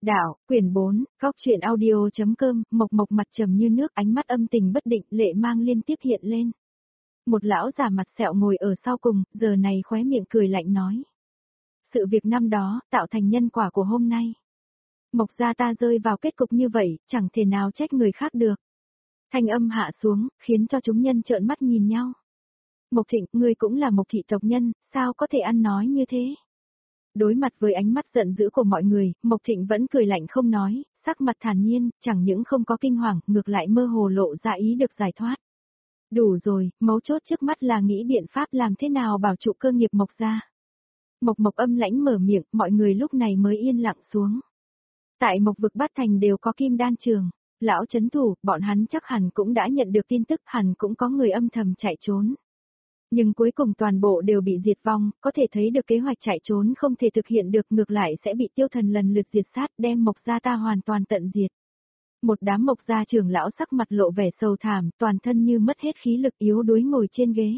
Đạo, quyển 4, Góc truyện audio.com, Mộc Mộc mặt trầm như nước, ánh mắt âm tình bất định, lệ mang liên tiếp hiện lên. Một lão già mặt sẹo ngồi ở sau cùng, giờ này khóe miệng cười lạnh nói. Sự việc năm đó, tạo thành nhân quả của hôm nay. Mộc gia ta rơi vào kết cục như vậy, chẳng thể nào trách người khác được. Thanh âm hạ xuống, khiến cho chúng nhân trợn mắt nhìn nhau. Mộc Thịnh, ngươi cũng là Mộc thị tộc nhân, sao có thể ăn nói như thế? Đối mặt với ánh mắt giận dữ của mọi người, Mộc Thịnh vẫn cười lạnh không nói, sắc mặt thản nhiên, chẳng những không có kinh hoàng, ngược lại mơ hồ lộ ra ý được giải thoát. Đủ rồi, mấu chốt trước mắt là nghĩ biện pháp làm thế nào bảo trụ cơ nghiệp Mộc gia. Mộc Mộc âm lãnh mở miệng, mọi người lúc này mới yên lặng xuống. Tại Mộc vực Bát Thành đều có kim đan trường, lão chấn thủ, bọn hắn chắc hẳn cũng đã nhận được tin tức, hẳn cũng có người âm thầm chạy trốn. Nhưng cuối cùng toàn bộ đều bị diệt vong, có thể thấy được kế hoạch chạy trốn không thể thực hiện được, ngược lại sẽ bị Tiêu Thần lần lượt diệt sát, đem Mộc gia ta hoàn toàn tận diệt. Một đám Mộc gia trưởng lão sắc mặt lộ vẻ sầu thảm, toàn thân như mất hết khí lực, yếu đuối ngồi trên ghế.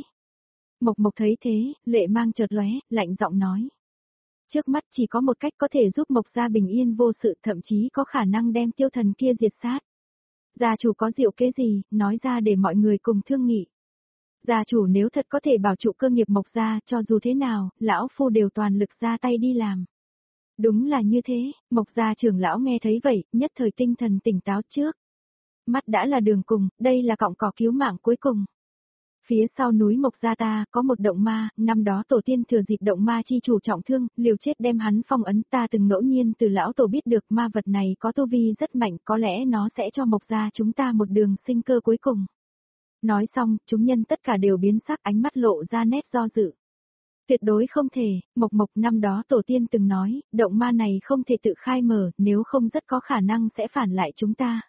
Mộc Mộc thấy thế, lệ mang chợt lóe, lạnh giọng nói. Trước mắt chỉ có một cách có thể giúp Mộc gia bình yên vô sự, thậm chí có khả năng đem Tiêu Thần kia diệt sát. Gia chủ có diệu kế gì, nói ra để mọi người cùng thương nghị. Gia chủ nếu thật có thể bảo trụ cơ nghiệp Mộc gia, cho dù thế nào, lão phu đều toàn lực ra tay đi làm. Đúng là như thế, Mộc gia trưởng lão nghe thấy vậy, nhất thời tinh thần tỉnh táo trước. Mắt đã là đường cùng, đây là cọng cỏ cứu mạng cuối cùng. Phía sau núi Mộc gia ta, có một động ma, năm đó tổ tiên thừa dịp động ma chi chủ trọng thương, liều chết đem hắn phong ấn, ta từng ngẫu nhiên từ lão tổ biết được ma vật này có tu vi rất mạnh, có lẽ nó sẽ cho Mộc gia chúng ta một đường sinh cơ cuối cùng. Nói xong, chúng nhân tất cả đều biến sắc, ánh mắt lộ ra nét do dự. Tuyệt đối không thể, Mộc Mộc năm đó tổ tiên từng nói, động ma này không thể tự khai mở, nếu không rất có khả năng sẽ phản lại chúng ta.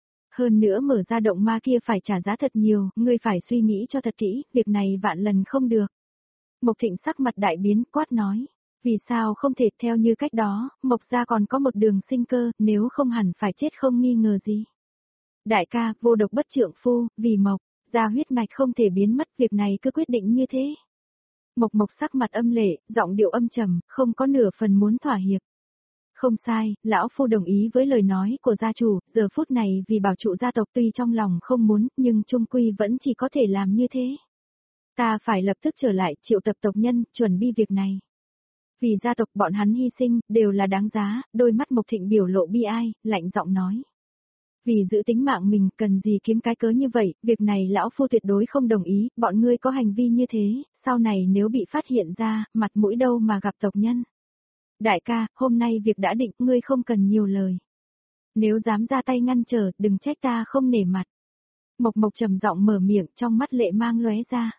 Hơn nữa mở ra động ma kia phải trả giá thật nhiều, ngươi phải suy nghĩ cho thật kỹ, việc này vạn lần không được. Mộc Thịnh sắc mặt đại biến, quát nói. Vì sao không thể theo như cách đó, Mộc gia còn có một đường sinh cơ, nếu không hẳn phải chết không nghi ngờ gì. Đại ca, vô độc bất trượng phu, vì Mộc gia huyết mạch không thể biến mất, việc này cứ quyết định như thế. Mộc Mộc sắc mặt âm lệ, giọng điệu âm trầm, không có nửa phần muốn thỏa hiệp. Không sai, lão phu đồng ý với lời nói của gia chủ, giờ phút này vì bảo trụ gia tộc tuy trong lòng không muốn, nhưng chung quy vẫn chỉ có thể làm như thế. Ta phải lập tức trở lại, triệu tập tộc nhân, chuẩn bị việc này. Vì gia tộc bọn hắn hy sinh, đều là đáng giá, đôi mắt Mộc Thịnh biểu lộ bi ai, lạnh giọng nói. Vì giữ tính mạng mình, cần gì kiếm cái cớ như vậy, việc này lão phu tuyệt đối không đồng ý, bọn ngươi có hành vi như thế, sau này nếu bị phát hiện ra, mặt mũi đâu mà gặp tộc nhân. Đại ca, hôm nay việc đã định, ngươi không cần nhiều lời. Nếu dám ra tay ngăn trở, đừng trách ta không nể mặt. Mộc Mộc trầm giọng mở miệng, trong mắt lệ mang lóe ra.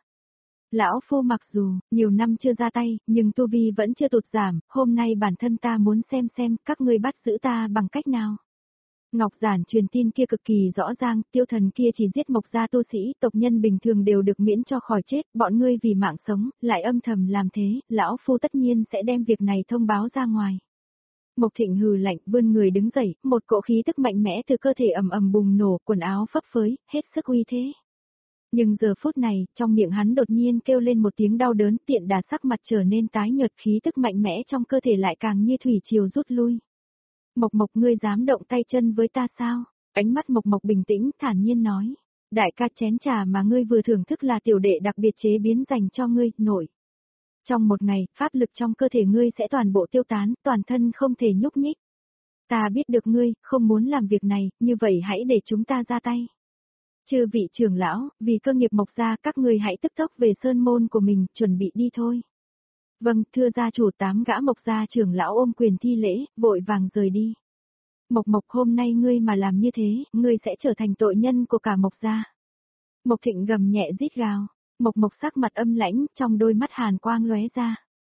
Lão phu mặc dù, nhiều năm chưa ra tay, nhưng tu vi vẫn chưa tụt giảm, hôm nay bản thân ta muốn xem các ngươi bắt giữ ta bằng cách nào. Ngọc Giản truyền tin kia cực kỳ rõ ràng, Tiêu Thần kia chỉ giết Mộc gia tu sĩ, tộc nhân bình thường đều được miễn cho khỏi chết, bọn ngươi vì mạng sống, lại âm thầm làm thế, lão phu tất nhiên sẽ đem việc này thông báo ra ngoài. Mộc Thịnh hừ lạnh, vươn người đứng dậy, một cỗ khí tức mạnh mẽ từ cơ thể ầm ầm bùng nổ, quần áo phấp phới, hết sức uy thế. Nhưng giờ phút này, trong miệng hắn đột nhiên kêu lên một tiếng đau đớn, tiện đà sắc mặt trở nên tái nhợt, khí tức mạnh mẽ trong cơ thể lại càng như thủy triều rút lui. Mộc Mộc, ngươi dám động tay chân với ta sao? Ánh mắt Mộc Mộc bình tĩnh, thản nhiên nói. Đại ca, chén trà mà ngươi vừa thưởng thức là tiểu đệ đặc biệt chế biến dành cho ngươi, nội. Trong một ngày, pháp lực trong cơ thể ngươi sẽ toàn bộ tiêu tán, toàn thân không thể nhúc nhích. Ta biết được ngươi, không muốn làm việc này, như vậy hãy để chúng ta ra tay. Chư vị trưởng lão, vì cơ nghiệp Mộc gia, các ngươi hãy tức tốc về sơn môn của mình, chuẩn bị đi thôi. Vâng, thưa gia chủ, 8 gã Mộc gia trưởng lão ôm quyền thi lễ, vội vàng rời đi. Mộc Mộc, hôm nay ngươi mà làm như thế, ngươi sẽ trở thành tội nhân của cả Mộc gia. Mộc Thịnh gầm nhẹ rít gào. Mộc Mộc sắc mặt âm lãnh, trong đôi mắt hàn quang lóe ra.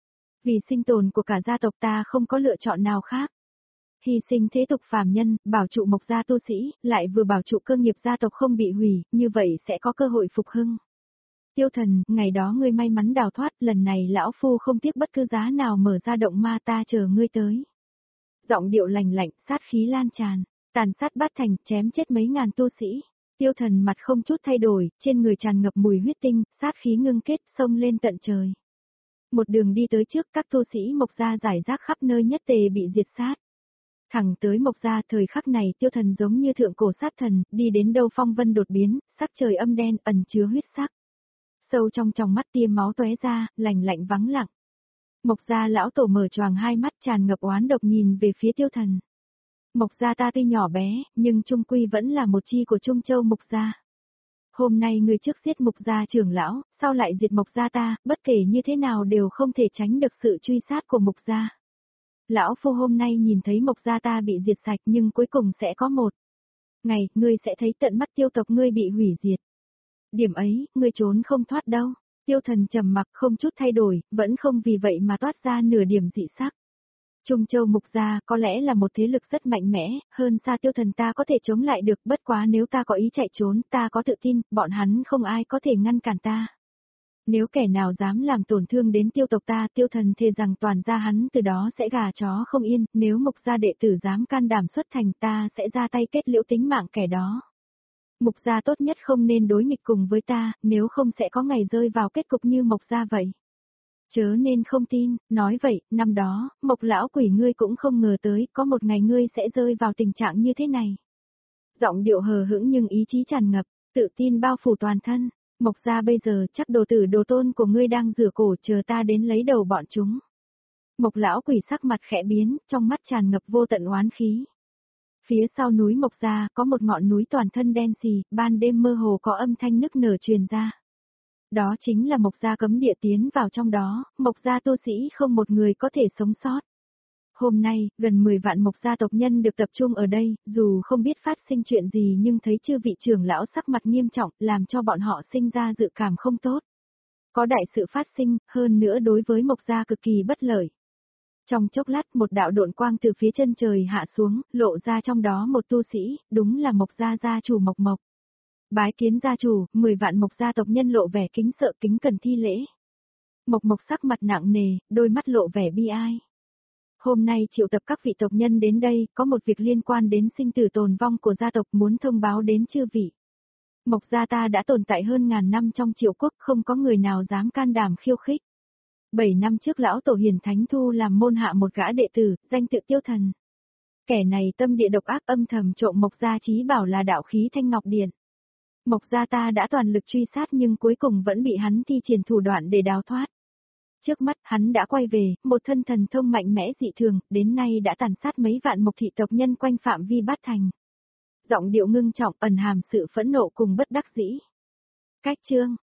Vì sinh tồn của cả gia tộc ta không có lựa chọn nào khác. Hy sinh thế tục phàm nhân, bảo trụ Mộc gia tu sĩ, lại vừa bảo trụ cơ nghiệp gia tộc không bị hủy, như vậy sẽ có cơ hội phục hưng. Tiêu Thần, ngày đó ngươi may mắn đào thoát, lần này lão phu không tiếc bất cứ giá nào mở ra động ma, ta chờ ngươi tới. Giọng điệu lạnh lạnh, sát khí lan tràn, tàn sát Bát Thành, chém chết mấy ngàn tu sĩ. Tiêu Thần mặt không chút thay đổi, trên người tràn ngập mùi huyết tinh, sát khí ngưng kết, xông lên tận trời. Một đường đi tới trước, các tu sĩ Mộc gia giải rác khắp nơi, nhất tề bị diệt sát. Thẳng tới Mộc gia, thời khắc này Tiêu Thần giống như thượng cổ sát thần, đi đến đâu phong vân đột biến, sắc trời âm đen ẩn chứa huyết sắc. Sâu trong tròng mắt tia máu tóe ra, lạnh lạnh vắng lặng. Mộc gia lão tổ mở choàng hai mắt tràn ngập oán độc nhìn về phía Tiêu Thần. Mộc gia ta tuy nhỏ bé, nhưng trung quy vẫn là một chi của Trung Châu Mộc gia. Hôm nay người trước giết Mộc gia trưởng lão, sau lại diệt Mộc gia ta, bất kể như thế nào đều không thể tránh được sự truy sát của Mộc gia. Lão phu hôm nay nhìn thấy Mộc gia ta bị diệt sạch nhưng cuối cùng sẽ có một ngày, ngươi sẽ thấy tận mắt Tiêu tộc ngươi bị hủy diệt. Điểm ấy, ngươi trốn không thoát đâu. Tiêu Thần trầm mặc không chút thay đổi, vẫn không vì vậy mà toát ra nửa điểm dị sắc. Trung Châu Mục gia có lẽ là một thế lực rất mạnh mẽ, hơn xa Tiêu Thần ta có thể chống lại được, bất quá nếu ta có ý chạy trốn, ta có tự tin, bọn hắn không ai có thể ngăn cản ta. Nếu kẻ nào dám làm tổn thương đến Tiêu tộc ta, Tiêu Thần thề rằng toàn gia hắn từ đó sẽ gà chó không yên, nếu Mục gia đệ tử dám can đảm xuất thành ta sẽ ra tay kết liễu tính mạng kẻ đó. Mục gia tốt nhất không nên đối nghịch cùng với ta, nếu không sẽ có ngày rơi vào kết cục như Mộc gia vậy. Chớ nên không tin, nói vậy, năm đó, Mộc lão quỷ ngươi cũng không ngờ tới, có một ngày ngươi sẽ rơi vào tình trạng như thế này. Giọng điệu hờ hững nhưng ý chí tràn ngập, tự tin bao phủ toàn thân. Mộc gia bây giờ chắc đồ tử đồ tôn của ngươi đang rửa cổ chờ ta đến lấy đầu bọn chúng. Mộc lão quỷ sắc mặt khẽ biến, trong mắt tràn ngập vô tận oán khí. Phía sau núi Mộc gia có một ngọn núi toàn thân đen xì, ban đêm mơ hồ có âm thanh nức nở truyền ra. Đó chính là Mộc gia cấm địa, tiến vào trong đó, Mộc gia tu sĩ không một người có thể sống sót. Hôm nay, gần 10 vạn Mộc gia tộc nhân được tập trung ở đây, dù không biết phát sinh chuyện gì nhưng thấy chư vị trưởng lão sắc mặt nghiêm trọng, làm cho bọn họ sinh ra dự cảm không tốt. Có đại sự phát sinh, hơn nữa đối với Mộc gia cực kỳ bất lợi. Trong chốc lát một đạo độn quang từ phía chân trời hạ xuống, lộ ra trong đó một tu sĩ, đúng là Mộc gia gia chủ Mộc Mộc. Bái kiến gia chủ, 10 vạn Mộc gia tộc nhân lộ vẻ kính sợ kính cần thi lễ. Mộc Mộc sắc mặt nặng nề, đôi mắt lộ vẻ bi ai. Hôm nay triệu tập các vị tộc nhân đến đây, có một việc liên quan đến sinh tử tồn vong của gia tộc muốn thông báo đến chư vị. Mộc gia ta đã tồn tại hơn ngàn năm trong Triệu quốc, không có người nào dám can đảm khiêu khích. 7 năm trước lão tổ Hiền Thánh thu làm môn hạ một gã đệ tử, danh tự Tiêu Thần. Kẻ này tâm địa độc ác âm thầm trộm Mộc gia chí bảo là đạo khí Thanh Ngọc Điện. Mộc gia ta đã toàn lực truy sát nhưng cuối cùng vẫn bị hắn thi triển thủ đoạn để đào thoát. Trước mắt hắn đã quay về, một thân thần thông mạnh mẽ dị thường, đến nay đã tàn sát mấy vạn Mộc thị tộc nhân quanh phạm vi Bát Thành. Giọng điệu ngưng trọng ẩn hàm sự phẫn nộ cùng bất đắc dĩ. Cách chương